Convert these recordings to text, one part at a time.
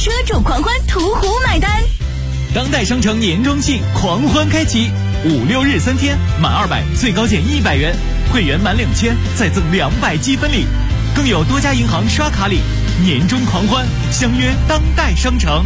车主狂欢途虎买单。 当代商城年终庆狂欢开启，5、6日3天，满200最高减100元，会员满2000再赠200积分礼，更有多家银行刷卡礼。年终狂欢，相约当代商城。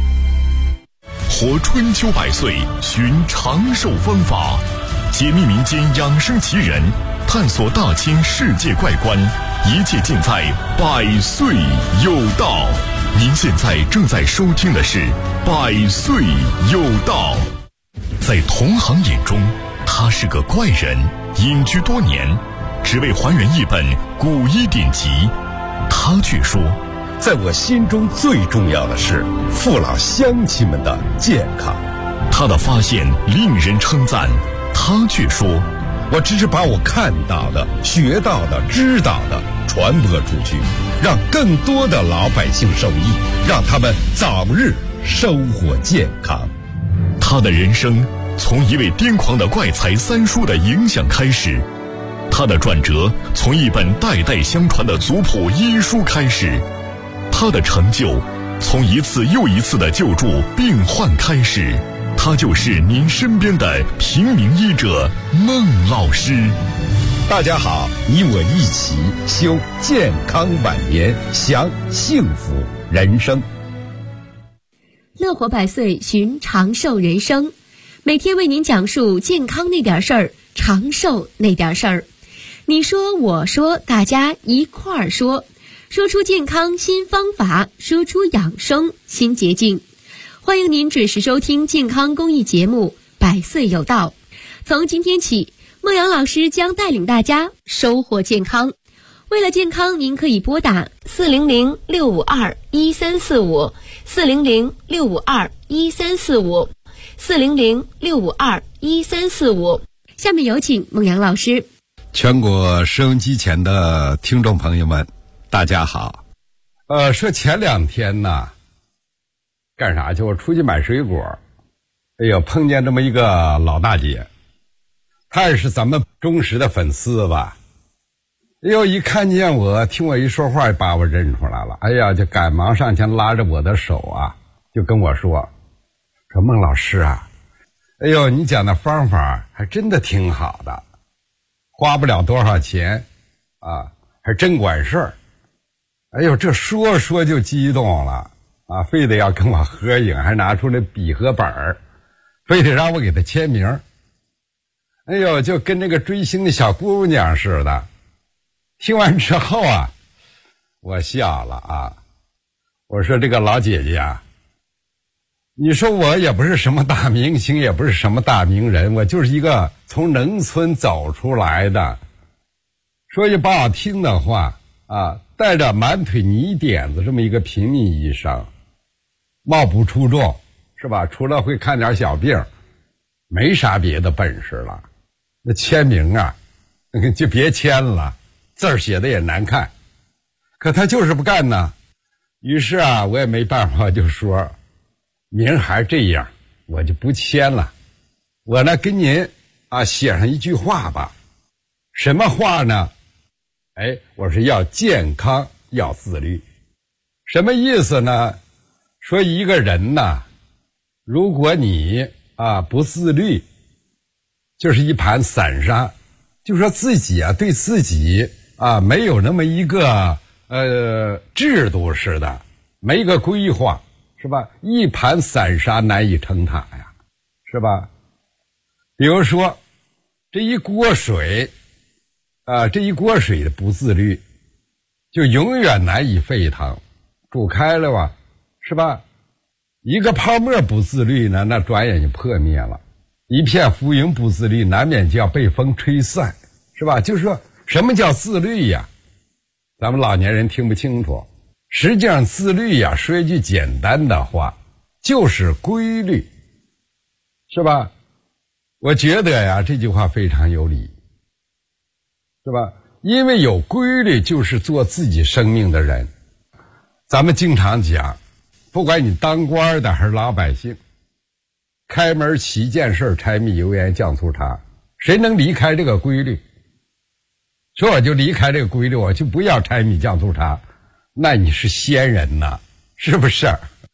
活春秋百岁，寻长寿方法，解密民间养生奇人，探索大千世界怪观，一切尽在百岁有道。您现在正在收听的是百岁有道。在同行眼中，他是个怪人，隐居多年，只为还原一本古医典籍。他却说， 在我心中最重要的是父老乡亲们的健康。 他的发现令人称赞，他却说， 我只是把我看到的、学到的、知道的传播出去，让更多的老百姓受益，让他们早日收获健康。 他的人生从一位癫狂的怪才三叔的影响开始，他的转折从一本代代相传的族谱医书开始，他的成就从一次又一次的救助病患开始。他就是您身边的平民医者孟老师。 大家好，你我一起修健康晚年，享幸福人生。 乐活百岁，寻长寿人生，每天为您讲述健康那点事儿，长寿那点事儿。你说我说，大家一块儿说，说出健康新方法，说出养生新捷径。欢迎您准时收听健康公益节目《百岁有道》。从今天起，孟阳老师将带领大家收获健康。为了健康，您可以拨打400-652-1345 400-652-1345 400-652-1345。下面有请孟阳老师。 全国收音机前的听众朋友们，大家好。说前2天呢，干啥去？我出去买水果，哎呦，碰见这么一个老大姐，她也是咱们忠实的粉丝吧。哎呦，一看见我，听我一说话，把我认出来了。哎呀，就赶忙上前拉着我的手啊，就跟我说孟老师啊，哎呦，你讲的方法还真的挺好的，花不了多少钱啊，还真管事儿。哎呦，这说就激动了啊，非得要跟我合影，还拿出来笔和本儿，非得让我给他签名。哎呦，就跟那个追星的小姑娘似的。听完之后啊，我笑了啊，我说这个老姐姐啊，你说我也不是什么大明星，也不是什么大名人，我就是一个从农村走出来的，说句不好听的话啊，带着满腿泥点子这么一个平民医生，貌不出众是吧？除了会看点小病，没啥别的本事了。那签名啊，就别签了，字儿写的也难看。可他就是不干呢。于是啊，我也没办法，就说名还这样，我就不签了。我呢跟您啊写上一句话吧。什么话呢？我是要健康，要自律。什么意思呢？说一个人呢，如果你不自律，就是一盘散沙，就说自己啊对自己没有那么一个制度似的，没一个规划，是吧？一盘散沙难以成塔呀，是吧？比如说这一锅水的不自律，就永远难以沸腾，煮开了吧，是吧？一个泡沫不自律呢，那转眼就破灭了。一片浮云不自律，难免就要被风吹散，是吧？就是说什么叫自律呀？咱们老年人听不清楚。实际上自律呀，说一句简单的话，就是规律，是吧？我觉得呀，这句话非常有理，是吧？因为有规律，就是做自己生命的人。咱们经常讲，不管你当官的还是老百姓，开门7件事，柴米油盐酱醋茶，谁能离开这个规律？说我就离开这个规律，我就不要柴米酱醋茶，那你是仙人呐，是不是？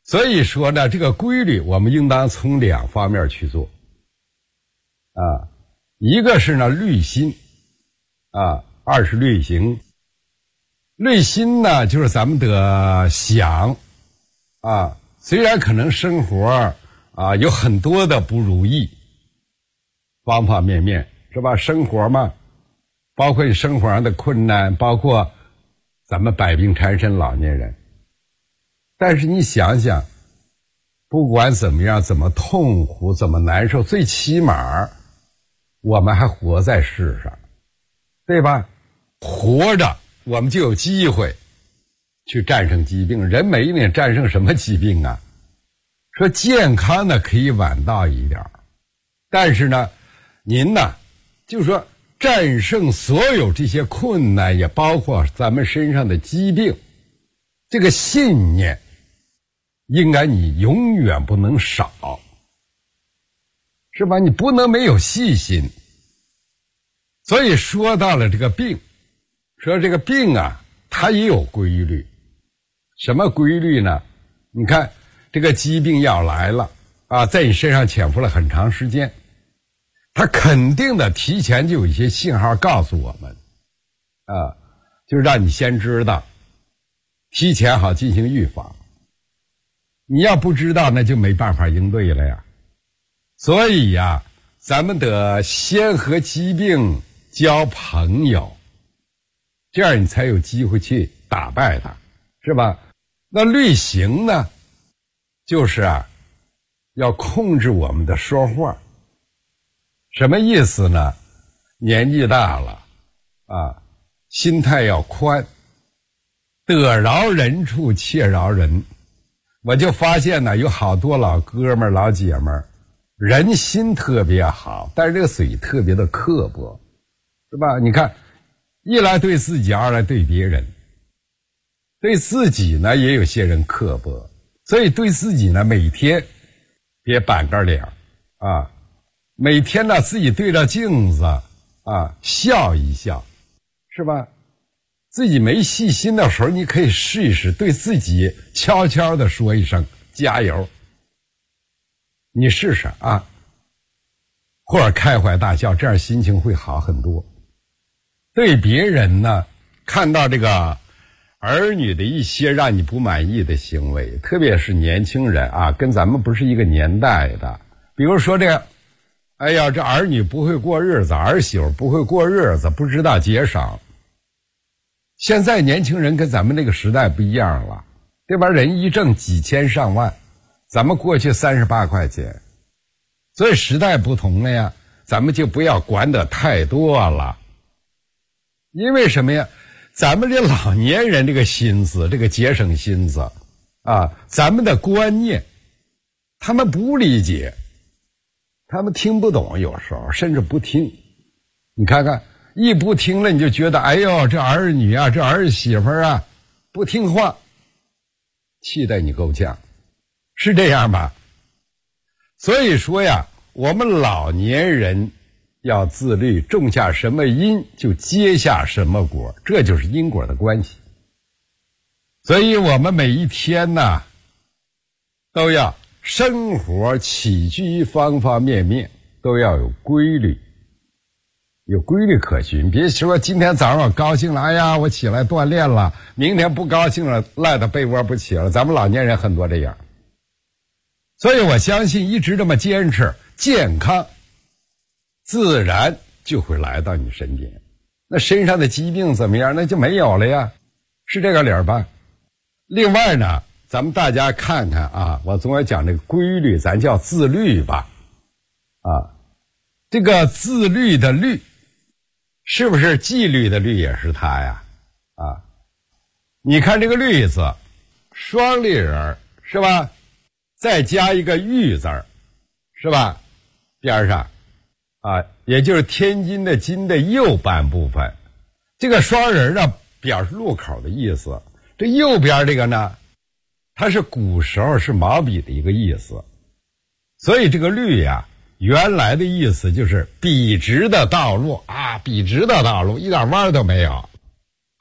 所以说呢，这个规律我们应当从两方面去做啊，一个是呢虑心啊，二是虑行。虑心呢，就是咱们得想啊，虽然可能生活啊有很多的不如意，方方面面是吧？生活嘛，包括你生活上的困难，包括咱们百病缠身老年人。但是你想想，不管怎么样，怎么痛苦，怎么难受，最起码我们还活在世上，对吧？活着我们就有机会去战胜疾病。人没呢，战胜什么疾病啊？说健康呢可以晚到一点，但是呢，您呢，就是说战胜所有这些困难，也包括咱们身上的疾病，这个信念应该你永远不能少，是吧？你不能没有细心。所以说到了这个病，说这个病啊，它也有规律。什么规律呢？你看这个疾病要来了啊，在你身上潜伏了很长时间，它肯定的提前就有一些信号告诉我们啊，就是让你先知道，提前好进行预防。你要不知道，那就没办法应对了呀。所以呀，咱们得先和疾病交朋友，这样你才有机会去打败它，是吧？那虑行呢，就是啊，要控制我们的说话。什么意思呢？年纪大了啊，心态要宽，得饶人处且饶人。我就发现呢，有好多老哥们儿老姐们儿，人心特别好，但是这个嘴特别的刻薄，是吧？你看，一来对自己，二来对别人。对自己呢，也有些人刻薄，所以对自己呢，每天别板个脸啊，每天呢自己对着镜子啊笑一笑，是吧？自己没细心的时候，你可以试一试，对自己悄悄的说一声加油，你试试啊，或者开怀大笑，这样心情会好很多。对别人呢，看到这个儿女的一些让你不满意的行为，特别是年轻人啊，跟咱们不是一个年代的，比如说这个，哎呀，这儿女不会过日子，儿媳不会过日子，不知道节省。现在年轻人跟咱们那个时代不一样了，对吧？人一挣几千上万，咱们过去38块钱，所以时代不同了呀，咱们就不要管得太多了。因为什么呀？咱们这老年人这个心思，这个节省心思啊，咱们的观念他们不理解，他们听不懂，有时候甚至不听。你看看，一不听了你就觉得，哎呦，这儿女啊，这儿媳妇啊不听话，气得你够呛，是这样吧？所以说呀，我们老年人要自律，种下什么因就结下什么果，这就是因果的关系。所以我们每一天呢，都要生活起居方方面面都要有规律，有规律可循。别说今天早上我高兴了，哎呀，我起来锻炼了，明天不高兴了，赖到被窝不起了。咱们老年人很多这样。所以我相信一直这么坚持，健康自然就会来到你身边。那身上的疾病怎么样？那就没有了呀，是这个理儿吧？另外呢，咱们大家看看啊，我总要讲这个规律，咱叫自律吧。啊，这个自律的律，是不是纪律的律也是它呀？啊，你看这个律字，双立人是吧？再加一个玉字是吧？边上啊，也就是天津的津的右半部分。这个双人呢，表示路口的意思。这右边这个呢，它是古时候是毛笔的一个意思。所以这个律呀，原来的意思就是笔直的道路啊，笔直的道路，一点弯都没有。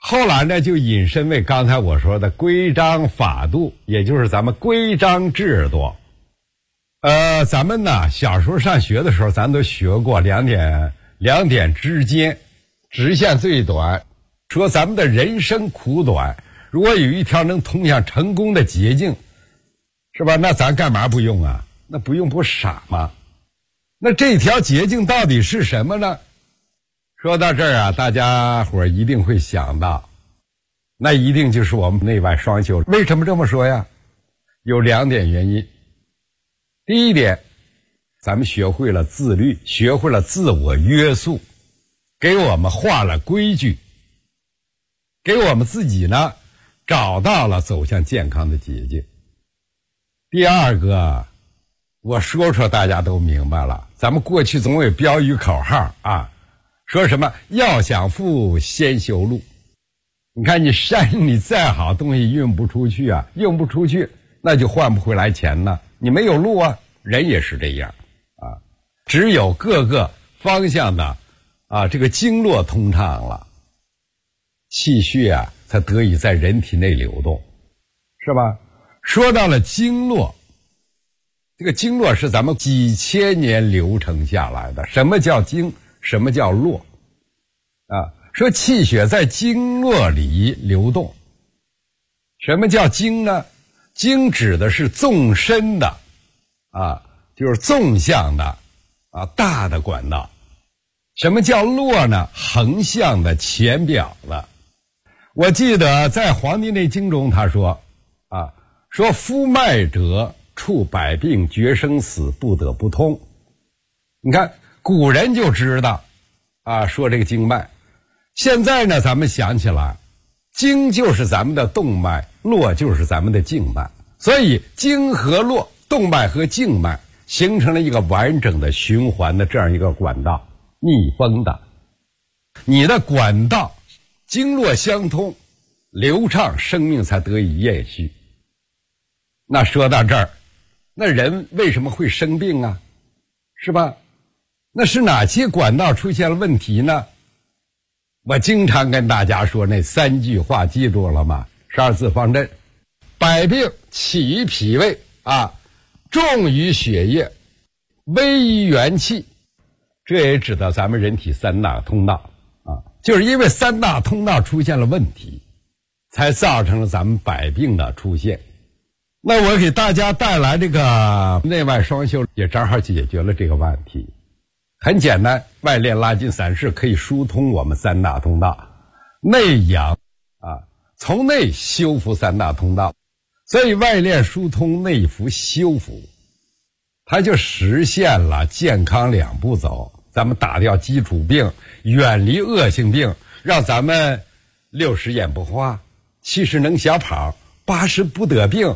后来呢就引申为刚才我说的规章法度，也就是咱们规章制度。咱们呢小时候上学的时候咱都学过两点之间，直线最短，说咱们的人生苦短，如果有一条能通向成功的捷径，是吧？那咱干嘛不用啊？那不用不傻吗？那这条捷径到底是什么呢？说到这儿啊，大家伙一定会想到，那一定就是我们内外双修。为什么这么说呀？有2点原因。第一点，咱们学会了自律，学会了自我约束，给我们画了规矩，给我们自己呢找到了走向健康的捷径。第二个，我说大家都明白了，咱们过去总有标语口号啊，说什么要想富先修路。你看你山里再好东西运不出去啊，用不出去，那就换不回来钱呢。你没有路啊，人也是这样啊。只有各个方向的这个经络通畅了，气血啊才得以在人体内流动，是吧？说到了经络，这个经络是咱们几千年流程下来的。什么叫经？什么叫络？说气血在经络里流动。什么叫经呢？经指的是纵深的就是纵向的大的管道。什么叫络呢？横向的浅表的。我记得在《黄帝内经》中他说说夫脉者触百病绝生死不得不通。你看古人就知道说这个经脉。现在呢咱们想起来，经就是咱们的动脉，络就是咱们的静脉，所以经和络，动脉和静脉形成了一个完整的循环的这样一个管道，密封的。你的管道经络相通流畅，生命才得以延续。那说到这儿，那人为什么会生病啊？是吧？那是哪些管道出现了问题呢？我经常跟大家说那3句话，记住了吗？12字方针：百病起于脾胃重于血液，危于元气。这也指到咱们人体3大通道就是因为3大通道出现了问题，才造成了咱们百病的出现。那我给大家带来这个内外双修，也正好解决了这个问题。很简单，外练拉筋散式可以疏通我们3大通道，内养从内修复3大通道，所以外练疏通，内服修复，它就实现了健康2步走。咱们打掉基础病，远离恶性病，让咱们60眼不花，70能小跑，80不得病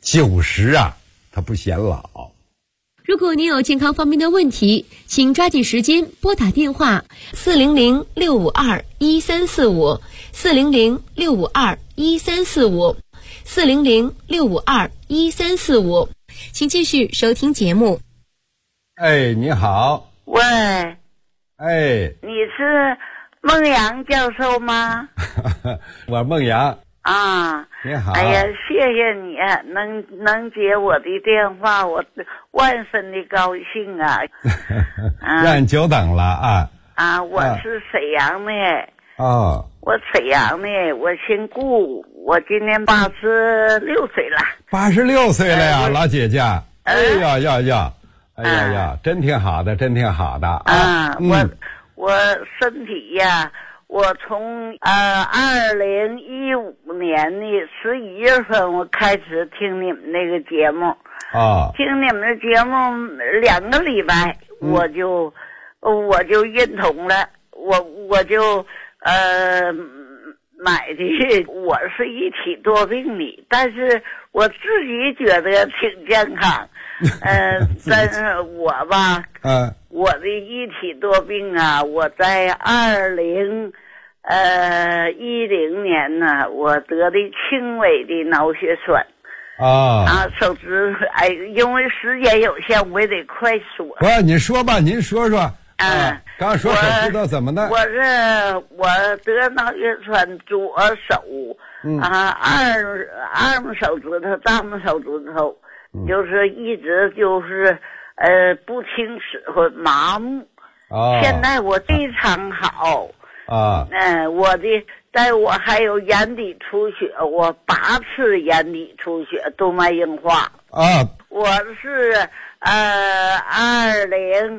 ，90它不显老。 如果您有健康方面的问题，请抓紧时间拨打电话400-652-1345 400-652-1345 400-652-1345。请继续收听节目。 你好。 喂。 你是孟阳教授吗？ 我孟阳。你好。 哎呀，谢谢你能接我的电话，我万分的高兴啊。 让你久等了我是沈阳的。我沈阳的，我姓顾，我今年86岁了。 86岁了呀，老姐姐。真挺好的，真挺好的我身体呀，我从2015年的11月份我开始听你们那个节目听你们的节目2个礼拜，我就认同了，我就买的。我是一体多病的，但是我自己觉得挺健康。但是我吧，我的一体多病我在2010年呢，我得的轻微的脑血栓。手指因为时间有限，我也得快说。 不是，你说吧，您说说， 刚刚说手指头怎么的？ 我得脑血栓，左手二拇手指头、大拇手指头，就是一直就是不听使唤，麻木。现在我非常好我还有眼底出血，我8次眼底出血，动脉硬化。我是2015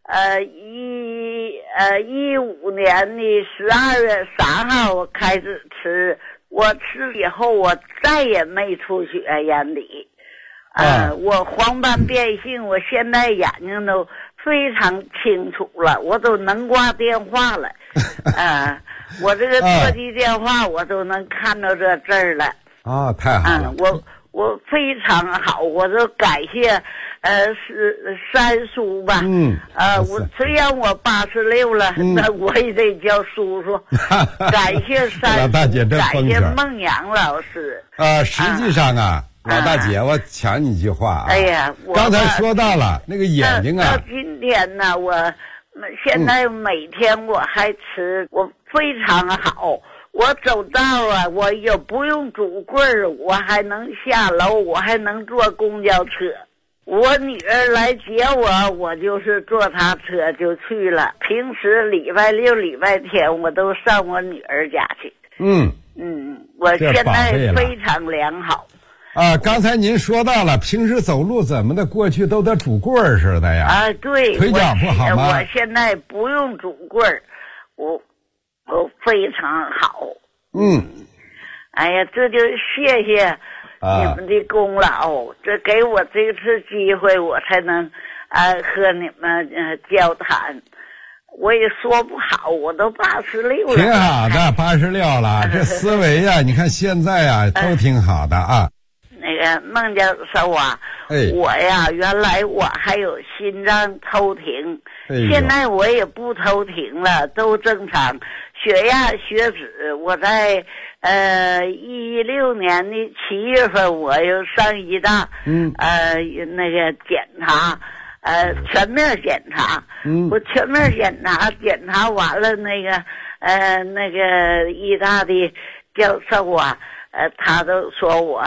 年的12月3号我开始吃，我吃以后我再也没出血眼底。我黄斑变性，我现在眼睛都非常清楚了，我都能挂电话了。我这个座机电话我都能看到这字儿了。 太好了。 我非常好，我都感谢三叔吧。我虽然我86了，那我也得叫叔叔。感谢三叔， 大姐， 感谢孟阳老师。 实际上老大姐，我抢你一句话哎呀， 刚才说到了那个眼睛到今天呢，我现在每天我还吃，我非常好。我走道我也不用拄棍儿，我还能下楼，我还能坐公交车。我女儿来接我，我就是坐她车就去了。平时礼拜六、礼拜天我都上我女儿家去。我现在非常良好。 刚才您说到了，平时走路怎么的，过去都得拄棍儿似的呀。 对， 腿脚不好吗？ 我现在不用拄棍儿，我非常好。哎呀，这就谢谢你们的功劳，这给我这次机会，我才能和你们交谈。我也说不好，我都86了。 挺好的，86了，这思维你看现在都挺好的啊。 那个孟教授我原来我还有心脏偷停，现在我也不偷停了，都正常。血压、血脂，我在16年的7月份，我又上医大，那个检查，全面检查，我全面检查完了，那个医大的教授他都说我，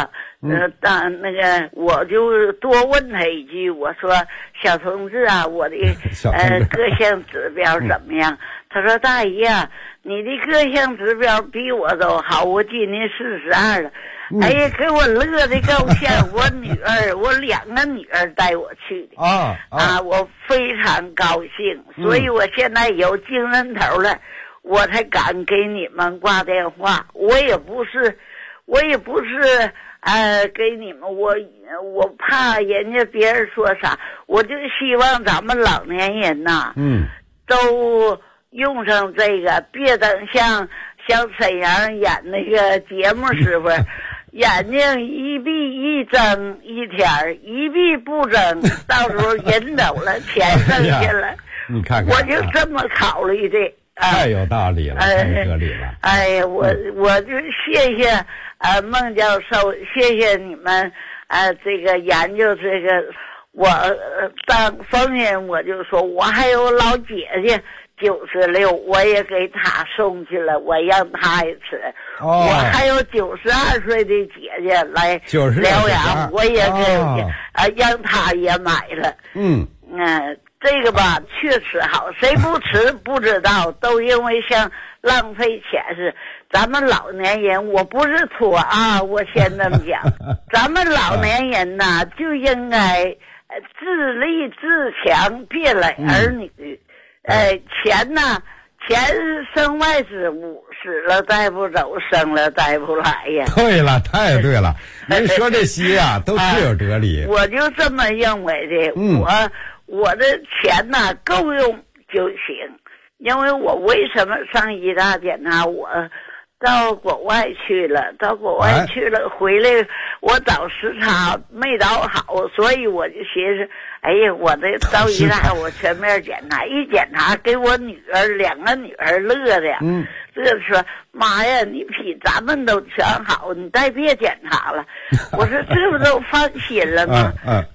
我就多问他一句，我说小同志我的各项指标怎么样？他说大姨你的各项指标比我都好，我今年42了。哎呀，给我乐的够呛。我2个女儿带我去的我非常高兴，所以我现在有精神头了，我才敢给你们挂电话。我也不是给你们，我怕人家别人说啥，我就希望咱们老年人都用上这个，别等像沈阳演那个节目时候眼睛一闭一睁一天，一闭不睁，到时候人走了，钱剩下了。 你看看， 我就这么考虑的。 太有道理了，太有哲理了。 哎呀，我就谢谢孟教授，谢谢你们这个研究这个。我当逢人我就说，我还有老姐姐96，我也给她送去了，我让她也吃。我还有92岁的姐姐来疗养，我也给让她也买了。这个吧确实好，谁不吃不知道，都因为像浪费钱是。咱们老年人，我不是托我先这么讲，咱们老年人呐就应该自立自强，别累儿女。钱是身外之物，死了带不走，生了带不来呀。 对了，太对了，您说这些都是有哲理。 我就这么认为的。我的钱够用就行，因为我为什么上医大检查？我到国外去了，回来我找时差没找好，所以我就寻思，哎呀，我这到医大我全面检查，一检查给我女儿2个女儿乐的，这说妈呀，你比咱们都全好，你再别检查了。我说这不都放心了吗？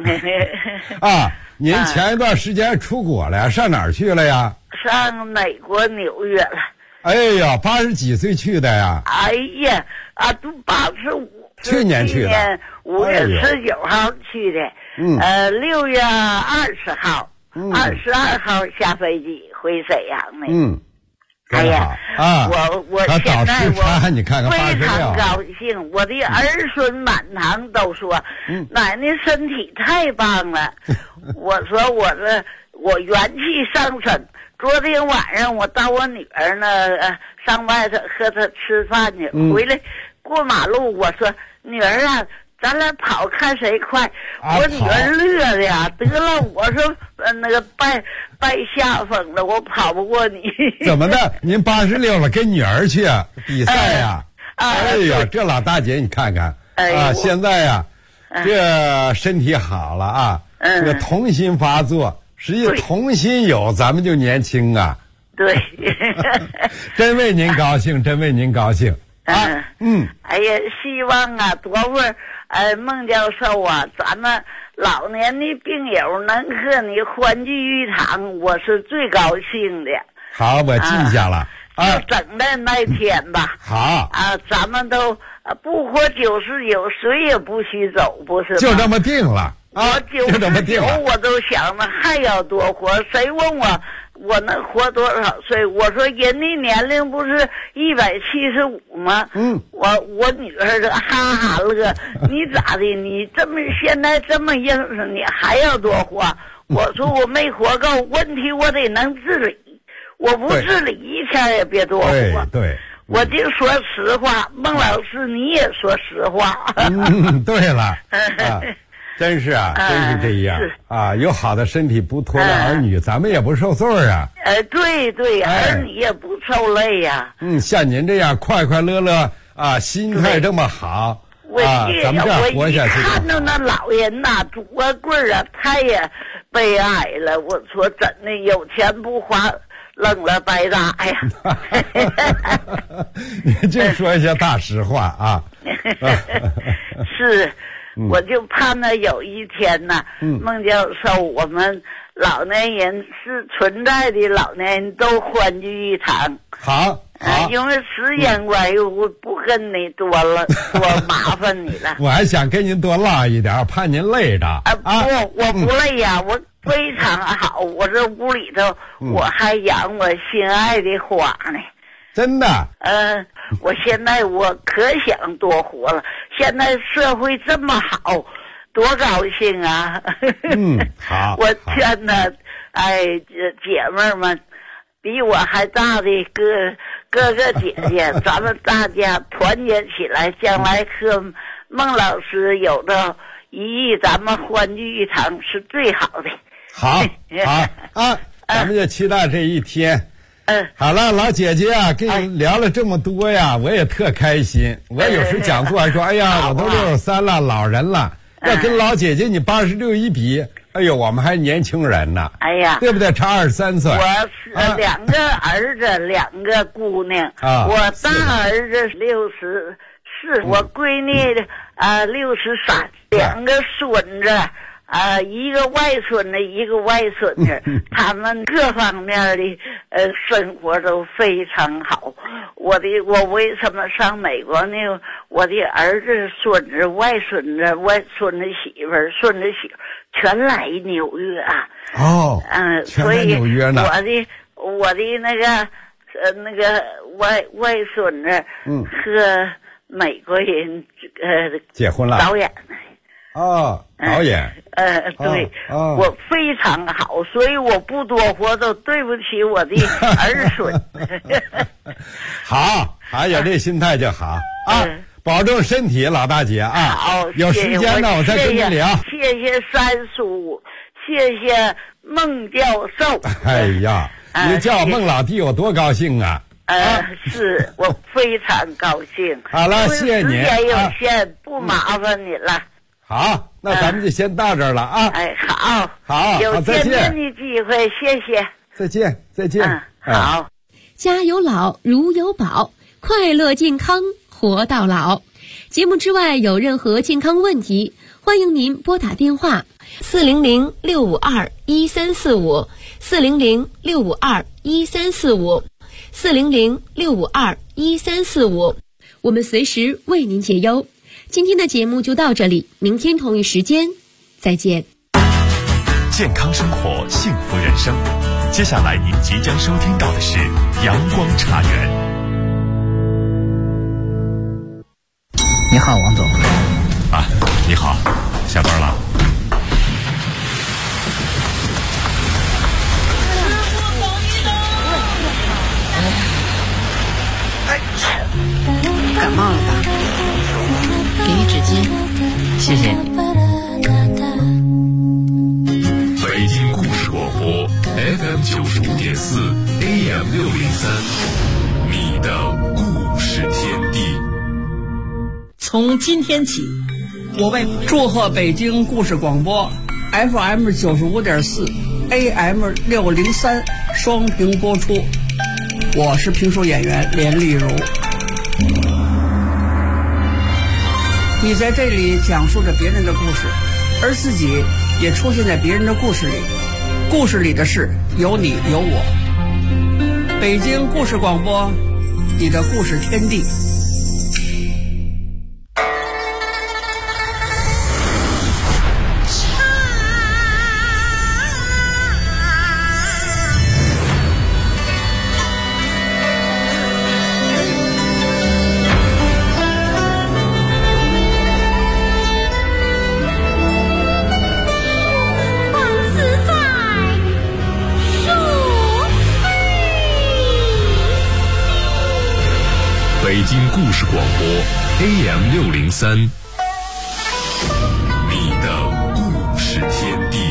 啊，您前一段时间出国了呀？上哪儿去了呀？ 上美国纽约了。 哎呀，80几岁去的呀？ 哎呀，都85。 去年去的。 5月19号去的。6月20号，22号下飞机回沈阳的。哎呀，我现在我你看看非常高兴，我的儿孙满堂都说，奶奶身体太棒了。我说我元气上升。昨天晚上我到我女儿那上外头和她吃饭去，回来过马路，我说女儿啊，咱俩跑看谁快。我女儿乐的呀，得了，我说那个拜下风了，我跑不过你。 怎么的？您86了，跟女儿去比赛呀？哎呀，这老大姐你看看现在呀，这身体好了啊，这个童心发作。实际童心有，咱们就年轻啊。 对。 真为您高兴，真为您高兴啊。 哎呀，希望啊，多会孟教授啊，咱们老年的病友能和你欢聚一堂，我是最高兴的。 好，我记下了。 就整的那天吧。 好。 咱们都不活99，谁也不许走，不是吗？ 就这么定了。 我99，我都想着还要多活。谁问我能活多少岁？我说人的年龄不是175吗？我女儿这哈哈乐，你咋的？你现在这么硬实，你还要多活？我说我没活够，问题我得能自理，我不自理一天也别多活。 对。 我就说实话，孟老师你也说实话。 对了。真是真是这样啊！有好的身体不拖累儿女，咱们也不受罪啊。 对，儿女也不受累呀。 像您这样快快乐乐啊，心态这么好咱们这样活下去。 我一看到那老人呐，拄个棍儿太也悲哀了。我说真的，有钱不花，扔了白搭呀。 你就说一些大实话啊。 是。我就盼着有一天呐，孟教授，我们老年人是存在的，老年人都欢聚一堂。 好， 因为时间关系，我不跟你多麻烦你了。 我还想跟您多唠一点，怕您累着。 我不累呀，我非常好。我这屋里头，我还养我心爱的花呢。 真的？ 我现在我可想多活了。现在社会这么好，多高兴啊！ 好。 我劝呢，姐妹们，比我还大的哥哥姐姐，咱们大家团结起来，将来和孟老师有着一亿，咱们欢聚一堂是最好的。 好咱们就期待这一天。好了，老姐姐啊，跟你聊了这么多呀，我也特开心。我有时讲座还说，哎呀，我都63了，老人了，要跟老姐姐你86一比，哎呦，我们还年轻人呢。哎呀，对不对？差23岁。 我是2个儿子，2个姑娘。我大儿子64，我闺女63，2个孙子。一个外孙子，一个外孙子，他们各方面的生活都非常好。我为什么上美国呢？我的儿子、孙子、外孙子、外孙子媳妇儿、孙子媳妇儿全来纽约啊。 所以纽约呢， 我的那个外孙子和美国人结婚了， 导演。 导演。 对，我非常好，所以我不多活都对不起我的儿孙。 好，有这心态就好保重身体，老大姐啊。 好， 有时间呢我再跟您聊。 谢谢三叔，谢谢孟教授。 哎呀，你叫孟老弟，我多高兴啊！ 是我非常高兴。 好了，谢谢你。 时间有限，不麻烦你了。 好，那咱们就先到这儿了啊！好， 有见面的机会，谢谢。 再见。 好。 家有老，如有宝，快乐健康活到老。节目之外有任何健康问题， 欢迎您拨打电话400-652-1345 400-652-1345 400-652-1345，我们随时为您解忧。今天的节目就到这里，明天同一时间再见。 健康生活，幸福人生。接下来您即将收听到的是阳光茶园。 你好，王总。 你好，下班了。 感冒了吧？给你纸巾，谢谢你。 北京故事广播 FM 95.4 AM 603，你的故事天地。 从今天起，我为祝贺北京故事广播 FM 95.4 AM 603双屏播出。我是评书演员连丽如。你在这里讲述着别人的故事，而自己也出现在别人的故事里。故事里的事有你有我。北京故事广播，你的故事天地。 北京故事广播 AM 603，你的故事天地。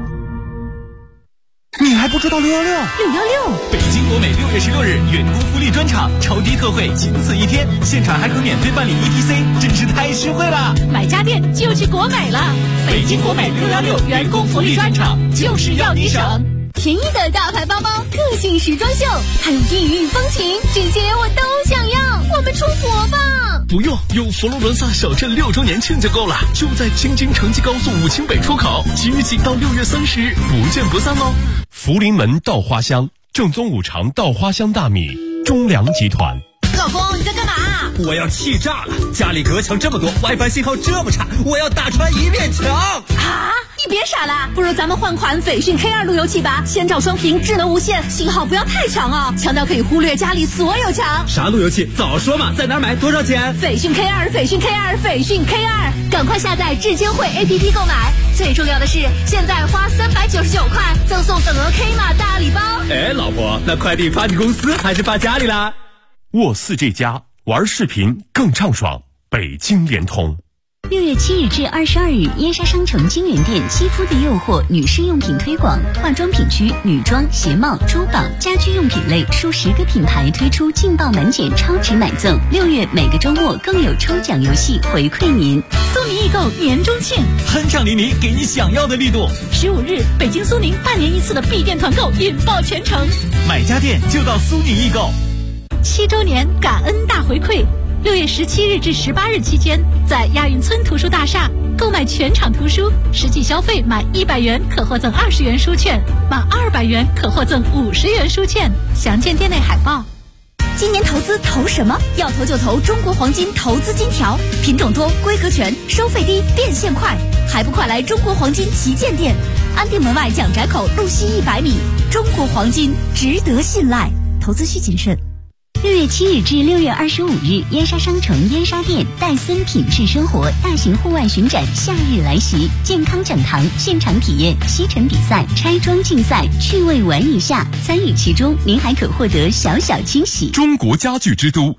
你还不知道616？616，北京国美6月16日员工福利专场，超低特惠，仅此一天，现场还可免费办理 ETC， 真是太实惠了！ 买家电就去国美了。 北京国美616员工福利专场，就是要你省。 便宜的大牌包包，个性时装秀，还有异域风情，这些我都想要。我们出国吧！ 不用，有佛罗伦萨小镇6周年庆就够了，就在京津城际高速5清北出口，即日起到6月30日，不见不散哦。 福临门稻花香，正宗五常稻花香大米，中粮集团。 老公，你在干嘛？ 我要气炸了！家里隔墙这么多 ，WiFi 信号这么差，我要打穿一面墙！ 啊！你别傻了，不如咱们换款斐讯 K2 路由器吧，先兆双屏，智能无线，信号不要太强哦，强到可以忽略家里所有墙。 啥路由器？早说嘛！在哪儿买？多少钱？ 斐讯 K2， 斐讯 K2， 斐讯 K2， 赶快下载智监会 APP 购买。最重要的是，现在花399块，赠送等额 K 码大礼包。 哎，老婆，那快递发你公司还是发家里啦？ 沃4G+，玩视频更畅爽，北京联通。 6月7日至22日，燕莎商城金源店肌肤的诱惑女士用品推广，化妆品区女装、鞋帽、珠宝、家居用品类数10个品牌推出劲爆满减超值买赠。6月每个周末更有抽奖游戏回馈您。 苏宁易购年中庆， 酣畅淋漓，给你想要的力度。 15日，北京苏宁半年一次的闭店团购引爆全城， 买家电就到苏宁易购。 7周年感恩大回馈。6月17日至18日期间，在亚运村图书大厦购买全场图书，实际消费满100元可获赠20元书券，满200元可获赠50元书券。详见店内海报。今年投资投什么？要投就投中国黄金投资金条，品种多，规格全，收费低，变现快，还不快来中国黄金旗舰店，安定门外蒋宅口路西100米。中国黄金值得信赖，投资需谨慎。 6月7日至6月25日，燕莎商城燕莎店戴森品质生活大型户外巡展夏日来袭，健康讲堂现场体验吸尘比赛、拆装竞赛，趣味玩一下，参与其中您还可获得小小惊喜。 中国家具之都